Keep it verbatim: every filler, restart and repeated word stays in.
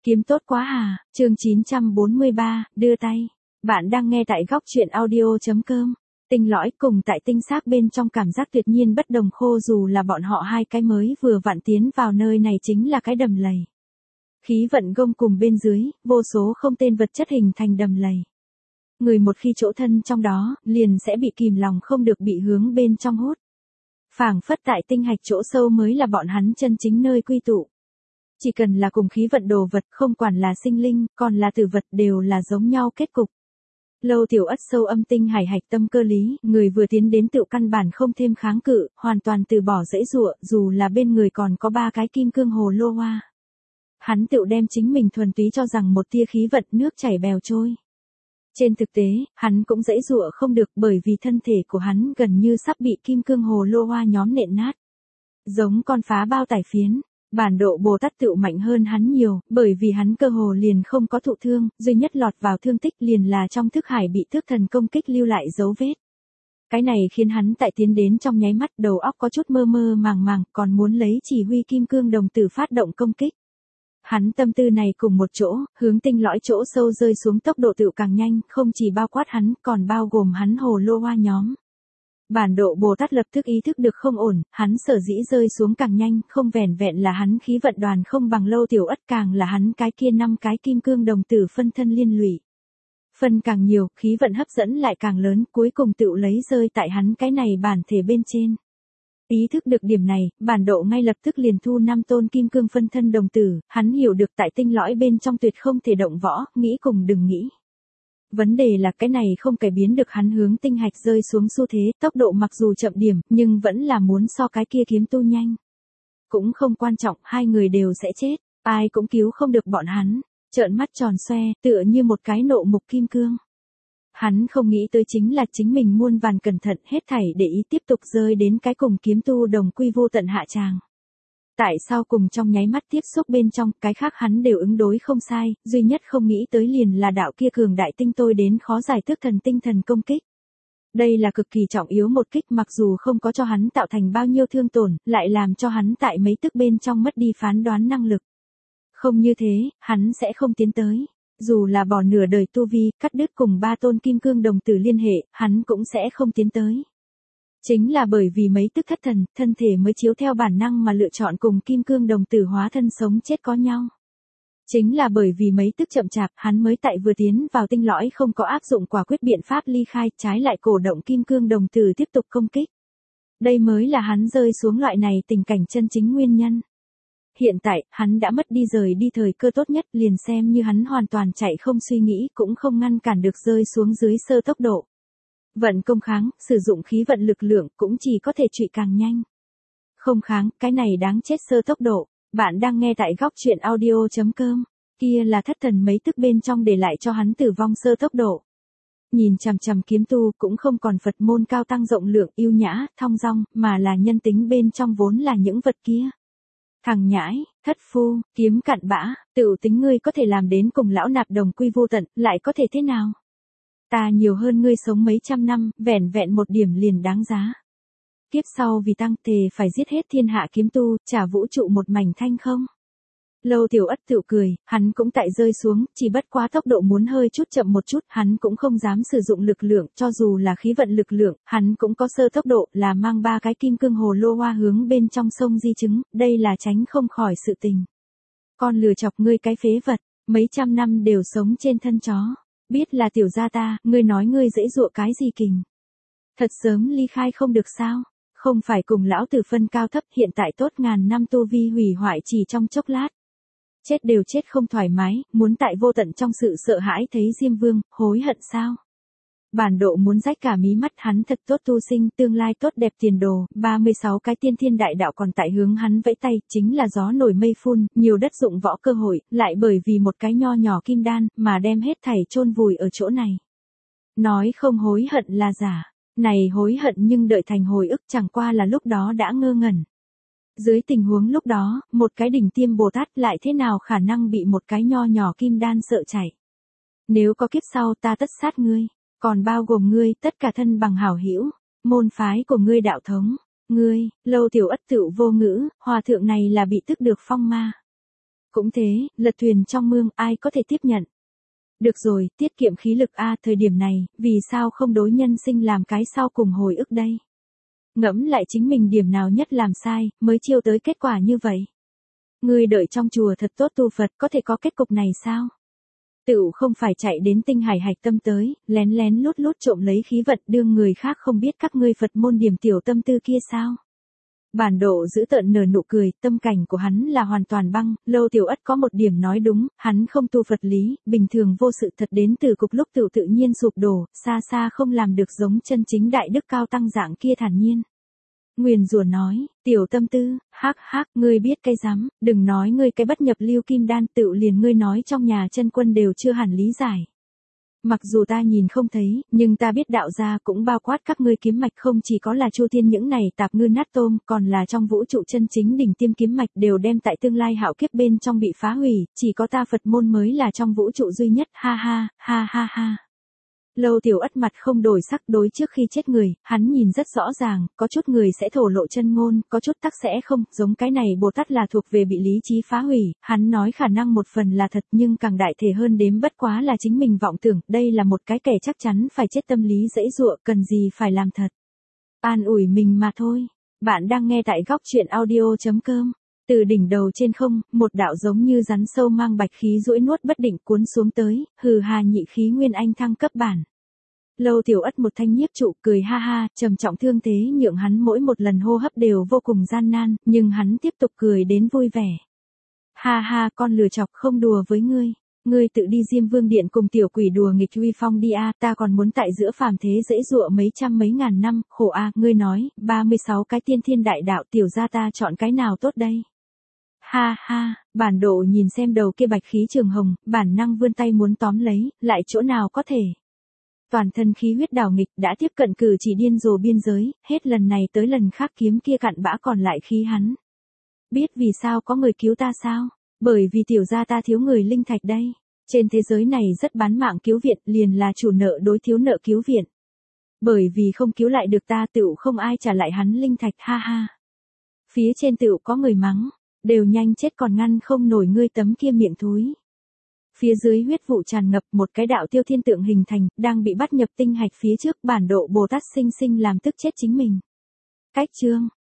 Kiếm tốt quá à, chương chín trăm bốn mươi ba, đưa tay. Bạn đang nghe tại góc truyện audio.com. Tinh lõi cùng tại tinh xác bên trong cảm giác tuyệt nhiên bất đồng khô dù là bọn họ hai cái mới vừa vặn tiến vào nơi này chính là cái đầm lầy. Khí vận gông cùng bên dưới, vô số không tên vật chất hình thành đầm lầy. Người một khi chỗ thân trong đó, liền sẽ bị kìm lòng không được bị hướng bên trong hút. Phảng phất tại tinh hạch chỗ sâu mới là bọn hắn chân chính nơi quy tụ. Chỉ cần là cùng khí vận đồ vật, không quản là sinh linh, còn là tử vật đều là giống nhau kết cục. Lâu tiểu ất sâu âm tinh hải hạch tâm cơ lý, người vừa tiến đến tự căn bản không thêm kháng cự, hoàn toàn từ bỏ dễ dụa, dù là bên người còn có ba cái kim cương hồ lô hoa. Hắn tự đem chính mình thuần túy cho rằng một tia khí vận nước chảy bèo trôi. Trên thực tế, hắn cũng dễ dụa không được bởi vì thân thể của hắn gần như sắp bị kim cương hồ lô hoa nhóm nện nát. Giống con phá bao tải phiến. Bản độ Bồ Tát tựu mạnh hơn hắn nhiều, bởi vì hắn cơ hồ liền không có thụ thương, duy nhất lọt vào thương tích liền là trong thức hải bị tước thần công kích lưu lại dấu vết. Cái này khiến hắn tại tiến đến trong nháy mắt đầu óc có chút mơ mơ màng màng, còn muốn lấy chỉ huy kim cương đồng tử phát động công kích. Hắn tâm tư này cùng một chỗ, hướng tinh lõi chỗ sâu rơi xuống tốc độ tựu càng nhanh, không chỉ bao quát hắn, còn bao gồm hắn hồ lô hoa nhóm. Bản độ Bồ Tát lập tức ý thức được không ổn, hắn sở dĩ rơi xuống càng nhanh, không vẻn vẹn là hắn khí vận đoàn không bằng lâu tiểu ất, càng là hắn cái kia năm cái kim cương đồng tử phân thân liên lụy. Phân càng nhiều, khí vận hấp dẫn lại càng lớn, cuối cùng tựu lấy rơi tại hắn cái này bản thể bên trên. Ý thức được điểm này, bản độ ngay lập tức liền thu năm tôn kim cương phân thân đồng tử, hắn hiểu được tại tinh lõi bên trong tuyệt không thể động võ, nghĩ cùng đừng nghĩ. Vấn đề là cái này không cải biến được hắn hướng tinh hạch rơi xuống xu thế, tốc độ mặc dù chậm điểm, nhưng vẫn là muốn so cái kia kiếm tu nhanh. Cũng không quan trọng, hai người đều sẽ chết, ai cũng cứu không được bọn hắn, trợn mắt tròn xoe, tựa như một cái nộ mục kim cương. Hắn không nghĩ tới chính là chính mình muôn vàn cẩn thận hết thảy để ý tiếp tục rơi đến cái cùng kiếm tu đồng quy vô tận hạ tràng. Tại sao cùng trong nháy mắt tiếp xúc bên trong, cái khác hắn đều ứng đối không sai, duy nhất không nghĩ tới liền là đạo kia cường đại tinh tôi đến khó giải tước thần tinh thần công kích. Đây là cực kỳ trọng yếu một kích mặc dù không có cho hắn tạo thành bao nhiêu thương tổn, lại làm cho hắn tại mấy tức bên trong mất đi phán đoán năng lực. Không như thế, hắn sẽ không tiến tới. Dù là bỏ nửa đời tu vi, cắt đứt cùng ba tôn kim cương đồng tử liên hệ, hắn cũng sẽ không tiến tới. Chính là bởi vì mấy tức thất thần, thân thể mới chiếu theo bản năng mà lựa chọn cùng kim cương đồng tử hóa thân sống chết có nhau. Chính là bởi vì mấy tức chậm chạp, hắn mới tại vừa tiến vào tinh lõi không có áp dụng quả quyết biện pháp ly khai, trái lại cổ động kim cương đồng tử tiếp tục công kích. Đây mới là hắn rơi xuống loại này tình cảnh chân chính nguyên nhân. Hiện tại, hắn đã mất đi rời đi thời cơ tốt nhất, liền xem như hắn hoàn toàn chạy không suy nghĩ cũng không ngăn cản được rơi xuống dưới sơ tốc độ. Vận công kháng, sử dụng khí vận lực lượng cũng chỉ có thể trụy càng nhanh. Không kháng, cái này đáng chết sơ tốc độ. Bạn đang nghe tại góc truyện audio.com. Kia là thất thần mấy tức bên trong để lại cho hắn tử vong sơ tốc độ. Nhìn chằm chằm kiếm tu cũng không còn Phật môn cao tăng rộng lượng yêu nhã, thong dong, mà là nhân tính bên trong vốn là những vật kia. Thằng nhãi, thất phu, kiếm cặn bã, tự tính ngươi có thể làm đến cùng lão nạp đồng quy vô tận, lại có thể thế nào? Ta nhiều hơn ngươi sống mấy trăm năm, vẻn vẹn một điểm liền đáng giá. Kiếp sau vì tăng thề phải giết hết thiên hạ kiếm tu, trả vũ trụ một mảnh thanh không? Lâu tiểu ất tự cười, hắn cũng tại rơi xuống, chỉ bất quá tốc độ muốn hơi chút chậm một chút, hắn cũng không dám sử dụng lực lượng, cho dù là khí vận lực lượng, hắn cũng có sơ tốc độ, là mang ba cái kim cương hồ lô hoa hướng bên trong sông di chứng, đây là tránh không khỏi sự tình. Con lừa chọc ngươi cái phế vật, mấy trăm năm đều sống trên thân chó, biết là tiểu gia ta, ngươi nói ngươi dễ dụa cái gì kình. Thật sớm ly khai không được sao, không phải cùng lão tử phân cao thấp, hiện tại tốt ngàn năm tu vi hủy hoại chỉ trong chốc lát. Chết đều chết không thoải mái, muốn tại vô tận trong sự sợ hãi thấy Diêm Vương, hối hận sao? Bản độ muốn rách cả mí mắt, hắn thật tốt tu sinh, tương lai tốt đẹp tiền đồ, ba mươi sáu cái tiên thiên đại đạo còn tại hướng hắn vẫy tay, chính là gió nổi mây phun, nhiều đất dụng võ cơ hội, lại bởi vì một cái nho nhỏ kim đan, mà đem hết thảy chôn vùi ở chỗ này. Nói không hối hận là giả, này hối hận nhưng đợi thành hồi ức chẳng qua là lúc đó đã ngơ ngẩn. Dưới tình huống lúc đó, một cái đỉnh tiêm Bồ Tát lại thế nào khả năng bị một cái nho nhỏ kim đan sợ chạy. Nếu có kiếp sau ta tất sát ngươi, còn bao gồm ngươi tất cả thân bằng hảo hữu, môn phái của ngươi đạo thống, ngươi, lâu tiểu ất tựu vô ngữ, hòa thượng này là bị tức được phong ma. Cũng thế, lật thuyền trong mương, ai có thể tiếp nhận. Được rồi, tiết kiệm khí lực a, thời điểm này, vì sao không đối nhân sinh làm cái sau cùng hồi ức đây? Ngẫm lại chính mình điểm nào nhất làm sai, mới chiêu tới kết quả như vậy. Ngươi đợi trong chùa thật tốt tu Phật, có thể có kết cục này sao? Tựu không phải chạy đến tinh hải hạch tâm tới, lén lén lút lút trộm lấy khí vận đương người khác không biết các ngươi Phật môn điểm tiểu tâm tư kia sao? Bản độ giữ tợn nở nụ cười, tâm cảnh của hắn là hoàn toàn băng, Lâu Tiểu Ất có một điểm nói đúng, hắn không tu Phật lý, bình thường vô sự thật đến từ cục lúc tự tự nhiên sụp đổ, xa xa không làm được giống chân chính đại đức cao tăng dạng kia thản nhiên. Nguyền rủa nói, tiểu tâm tư, hắc hắc, ngươi biết cái rắm, đừng nói ngươi cái bất nhập lưu kim đan tự liền ngươi nói trong nhà chân quân đều chưa hẳn lý giải. Mặc dù ta nhìn không thấy, nhưng ta biết đạo gia cũng bao quát các ngươi kiếm mạch không chỉ có là Chu Thiên những này tạp ngư nát tôm, còn là trong vũ trụ chân chính đỉnh tiêm kiếm mạch đều đem tại tương lai hạo kiếp bên trong bị phá hủy, chỉ có ta Phật môn mới là trong vũ trụ duy nhất, ha ha, ha ha ha. Lâu Tiểu Ất mặt không đổi sắc đối trước khi chết người, hắn nhìn rất rõ ràng, có chút người sẽ thổ lộ chân ngôn, có chút tắc sẽ không, giống cái này Bồ Tát là thuộc về bị lý trí phá hủy, hắn nói khả năng một phần là thật nhưng càng đại thể hơn đếm bất quá là chính mình vọng tưởng, đây là một cái kẻ chắc chắn phải chết tâm lý dễ dụa, cần gì phải làm thật. An ủi mình mà thôi. Bạn đang nghe tại góc truyện audio chấm com. Từ đỉnh đầu trên không, một đạo giống như rắn sâu mang bạch khí duỗi nuốt bất định cuốn xuống tới, hừ hà nhị khí nguyên anh thăng cấp bản. Lâu Tiểu Ất một thanh nhiếp trụ cười ha ha, trầm trọng thương thế nhượng hắn mỗi một lần hô hấp đều vô cùng gian nan, nhưng hắn tiếp tục cười đến vui vẻ. Ha ha, con lừa chọc không đùa với ngươi, ngươi tự đi Diêm Vương điện cùng tiểu quỷ đùa nghịch uy phong đi a, ta còn muốn tại giữa phàm thế dễ dụa mấy trăm mấy ngàn năm, khổ a, ngươi nói, ba mươi sáu cái tiên thiên đại đạo tiểu gia ta chọn cái nào tốt đây? Ha ha, bản độ nhìn xem đầu kia bạch khí trường hồng, bản năng vươn tay muốn tóm lấy, lại chỗ nào có thể. Toàn thân khí huyết đảo nghịch đã tiếp cận cử chỉ điên rồ biên giới, hết lần này tới lần khác kiếm kia cặn bã còn lại khí hắn. Biết vì sao có người cứu ta sao? Bởi vì tiểu gia ta thiếu người linh thạch đây. Trên thế giới này rất bán mạng cứu viện liền là chủ nợ đối thiếu nợ cứu viện. Bởi vì không cứu lại được ta tựu không ai trả lại hắn linh thạch ha ha. Phía trên tựu có người mắng. Đều nhanh chết còn ngăn không nổi ngươi tấm kia miệng thúi. Phía dưới huyết vụ tràn ngập một cái đạo tiêu thiên tượng hình thành, đang bị bắt nhập tinh hạch phía trước bản độ Bồ Tát sinh sinh làm tức chết chính mình. Cách chương,